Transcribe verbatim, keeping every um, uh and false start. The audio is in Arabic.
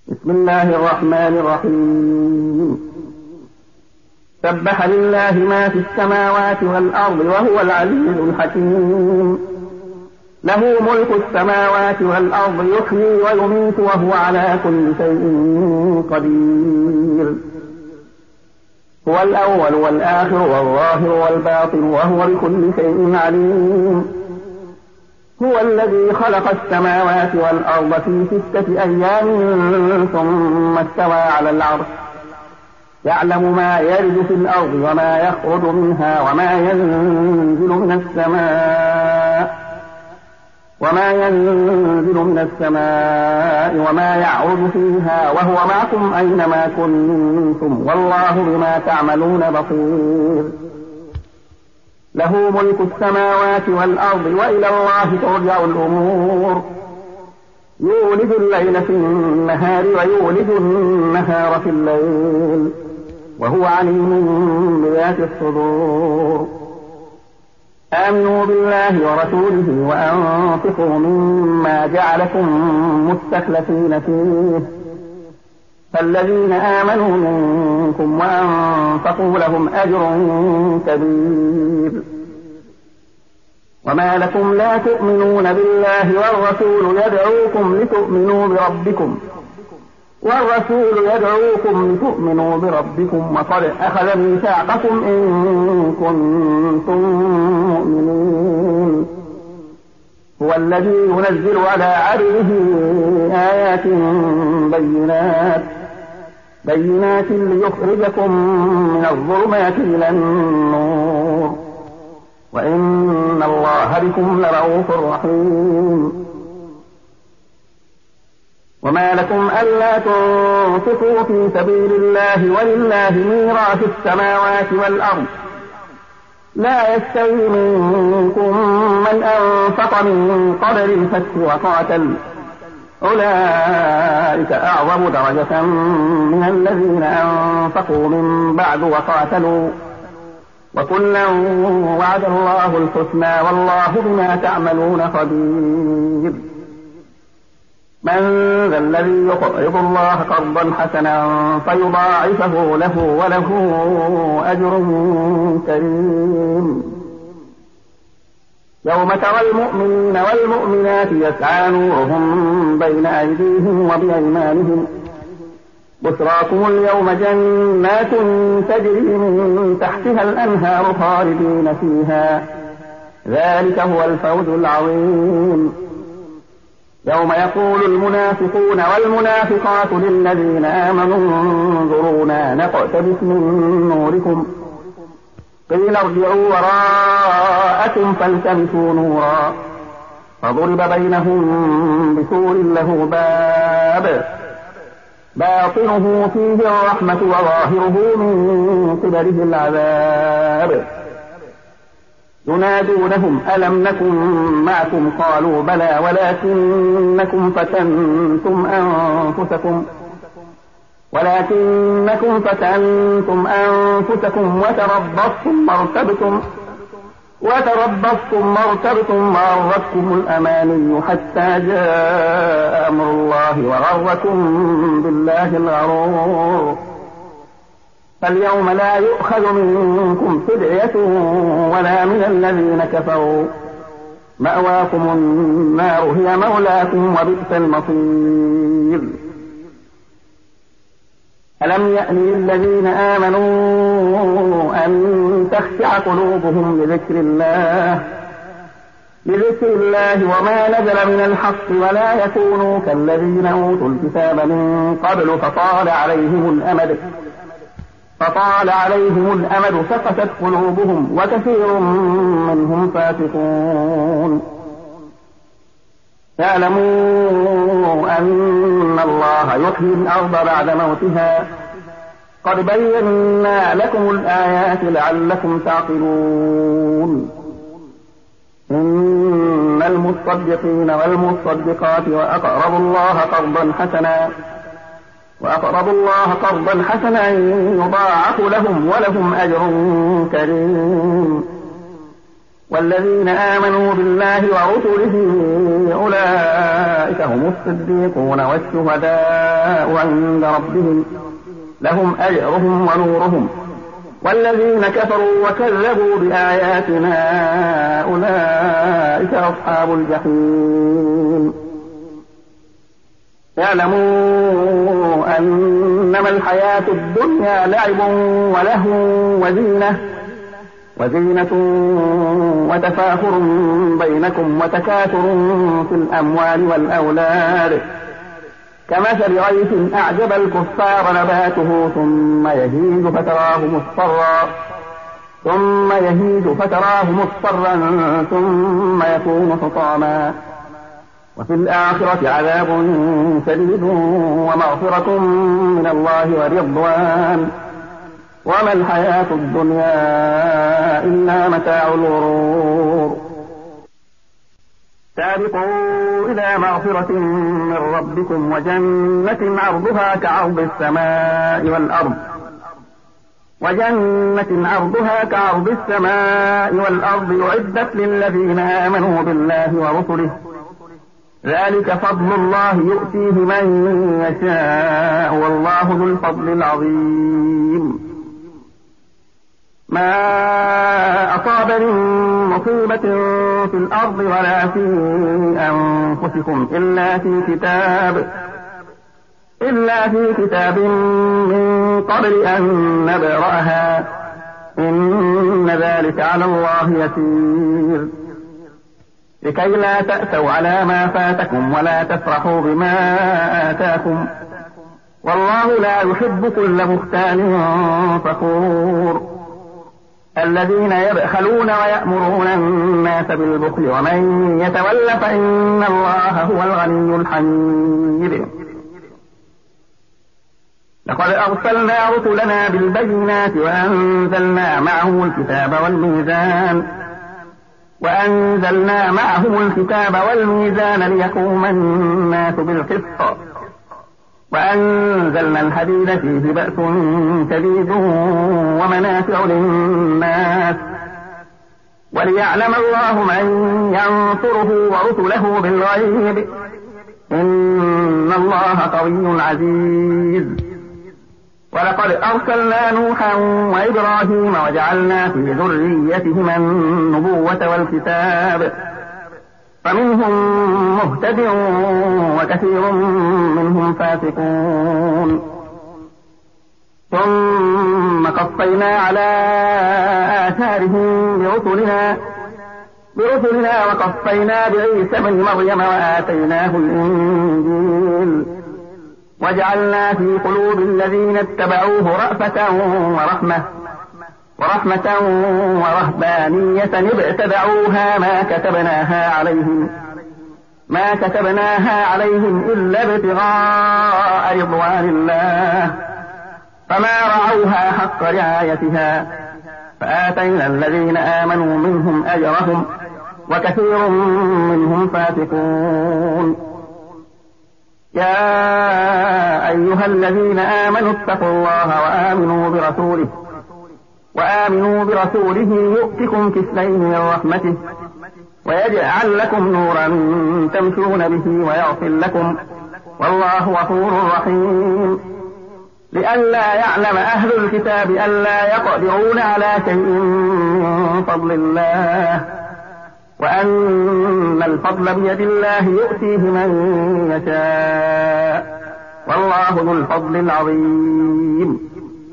بسم الله الرحمن الرحيم سبح لله ما في السماوات والأرض وهو العزيز الحكيم له ملك السماوات والأرض يحيي ويميت وهو على كل شيء قدير هو الأول والآخر والظاهر والباطن وهو بكل شيء عليم هو الذي خلق السماوات والأرض في ستة أيام ثم استوى على العرش يعلم ما يرد في الأرض وما يخرج منها وما ينزل من السماء وما ينزل من السماء وما يعرج فيها وهو معكم أينما كنتم والله بما تعملون بصير له ملك السماوات والأرض وإلى الله ترجع الأمور يولد الليل في النهار ويولد النهار في الليل وهو عليم بذات الصدور آمنوا بالله ورسوله وأنفقوا مما جعلكم مستخلفين فيه فالذين آمنوا منكم وأنفقوا لهم أجر كبير وما لكم لا تؤمنون بالله والرسول يدعوكم لتؤمنوا بربكم والرسول يدعوكم لتؤمنوا بربكم وقد أخذ ميثاقكم إن كنتم مؤمنين هو الذي ينزل على عبده آيات بينات بينات ليخرجكم من الظلمات إلى النور وإن الله بكم لرؤوف رحيم وما لكم ألا تنفقوا في سبيل الله ولله ميراث السماوات والأرض لا يستوي منكم من أنفق من قبل الفتح وقاتل أولئك أعظم درجة من الذين أنفقوا من بعد وقاتلوا وكلا وعد الله الحسنى والله بما تعملون خبير من ذا الذي يقرض الله قرضا حسنا فيضاعفه له وله أجر كريم يوم ترى المؤمنين والمؤمنات يسعى نورهم بين أيديهم وبأيمانهم بشراكم اليوم جنات تجري من تحتها الأنهار خالدين فيها ذلك هو الفوز العظيم يوم يقول المنافقون والمنافقات للذين آمنوا انظرونا نقتبس من نوركم قيل ارجعوا وراءكم فالتمسوا نورا فضرب بينهم بسور له باب باطنه فيه الرحمة وظاهره من قبله العذاب ينادونهم ألم نكن معكم قالوا بلى ولكنكم فتنتم أنفسكم ولكنكم فتنتم أنفسكم وتربصتم وارتبتم وتربصتم وارتبتم وغرتكم الأماني حتى جاء أمر الله وغركم بالله الغرور فاليوم لا يؤخذ منكم فدية ولا من الذين كفروا مأواكم النار هي مولاكم وبئس المصير ألم يأن للذين آمنوا أن تخشع قلوبهم لذكر الله لذكر الله وما نزل من الحق ولا يكونوا كالذين أوتوا الكتاب من قبل فطال عليهم الأمد فطال عليهم الأمد فقست قلوبهم وكثير منهم فاسقون اعلموا أن الله يحيي الأرض بعد موتها قد بينا لكم الآيات لعلكم تعقلون إن المصدقين والمصدقات وأقرضوا الله قرضا حسنا وأقرضوا الله قرضا حسنا يضاعف لهم ولهم أجر كريم والذين آمنوا بالله ورسله أولئك هم الصديقون والشهداء عند ربهم لهم أجرهم ونورهم والذين كفروا وكذبوا بآياتنا أولئك أصحاب الجحيم اعلموا أنما الحياة الدنيا لعب ولهو وزينة وزينة وتفاخر بينكم وتكاثر في الأموال والأولاد كمثل غيث أعجب الكفار نباته ثم يهيج فتراه مصفرا ثم يهيج فتراه مصفرا ثم يكون حطاما وفي الآخرة عذاب شديد ومغفرة من الله ورضوان وما الحياة الدنيا إلا متاع الغرور سابقوا إلى مغفرة من ربكم وجنة عرضها كعرض السماء والأرض وجنة عرضها كعرض السماء والأرض أعدت للذين آمنوا بالله ورسله ذلك فضل الله يؤتيه من يشاء والله ذو الفضل العظيم ما أصاب من مصيبة في الأرض ولا في أنفسكم إلا في كتاب إلا في كتاب من قبل أن نبرأها إن ذلك على الله يسير لكي لا تأسوا على ما فاتكم ولا تفرحوا بما آتاكم والله لا يحب كل مختال فخور الذين يبخلون ويأمرون الناس بالبخل ومن يتول فإن الله هو الغني الحميد لقد أرسلنا رسلنا بالبينات وأنزلنا معهم الكتاب والميزان وأنزلنا معهم الكتاب والميزان ليقوم الناس بالقسط وأنزلنا الحديد فيه بأس شديد ومنافع للناس وليعلم الله من ينصره ورسله بالغيب إن الله قوي عزيز ولقد أرسلنا نوحا وإبراهيم وجعلنا في ذريتهما النبوة والكتاب فمنهم مهتد وكثير منهم فاسقون ثم قفينا على آثارهم برسلنا برسلنا وقفينا بعيسى بن مريم وآتيناه الإنجيل وجعلنا في قلوب الذين اتبعوه رأفة ورحمة ورحمة ورهبانية ابتدعوها ما كتبناها عليهم ما كتبناها عليهم إلا ابتغاء رضوان الله فما رعوها حق رعايتها فآتينا الذين آمنوا منهم أجرهم وكثير منهم فاسقون يا أيها الذين آمنوا اتقوا الله وآمنوا برسوله وآمنوا برسوله يؤتكم كفلين من رحمته ويجعل لكم نورا تمشون به ويغفر لكم والله غفور رحيم لئلا يعلم أهل الكتاب ألا يقدرون على شيء من فضل الله وأن الفضل بيد الله يؤتيه من يشاء والله ذو الفضل العظيم